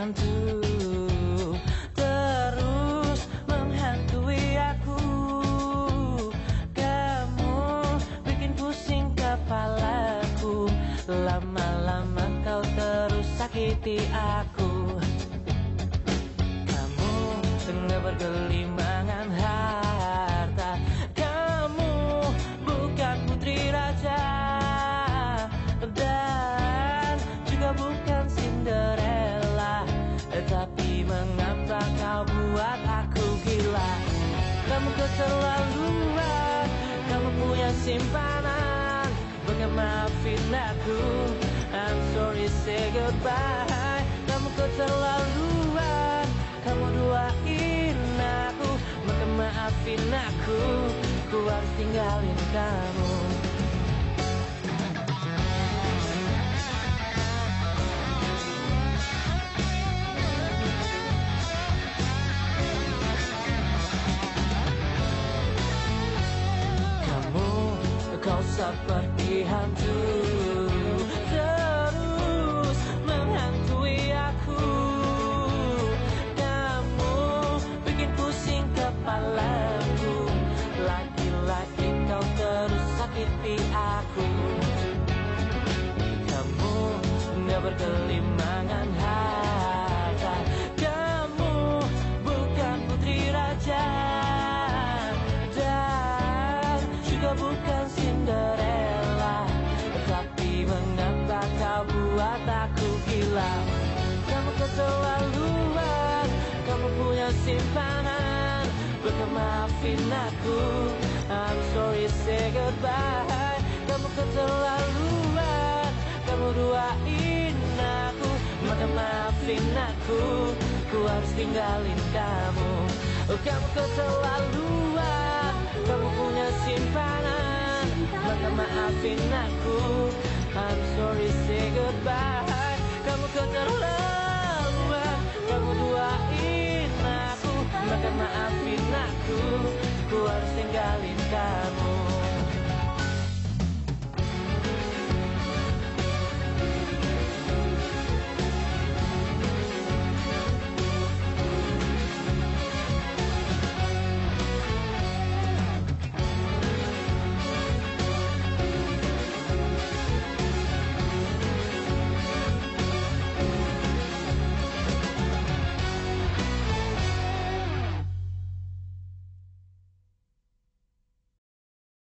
hantu terus menghantui aku. Kamu bikin pusing kepalaku, lama-lama kau terus sakiti aku. Kamu tengah bergelimangan harta, kamu bukan putri raja dan juga bukan Cinderella. Tapi mengapa kau buat aku gila? Kamu keterlaluan, kamu punya simpanan, bukan maafin aku. I'm sorry, say goodbye. Kamu keterlaluan, kamu duain aku, maka maafin aku. Ku harus tinggalin kamu. Kau seperti hantu terus menghantui aku. Kamu bikin pusing kepalaku, lagi-lagi kau terus sakiti aku. Kamu gak berkelimangan harta, kamu bukan putri raja dan juga bukan Cinderella. Tapi mengapa kau buat aku gila? Kamu keterlaluan, kamu punya simpanan, bukan maafin aku. I'm sorry, say goodbye. Kamu keterlaluan, kamu duain aku, maka maafin aku. Ku harus tinggalin kamu. Oh, kamu keterlaluan, kamu punya simpanan, maka maafin aku. I'm sorry, say goodbye. Kamu keterlaluan.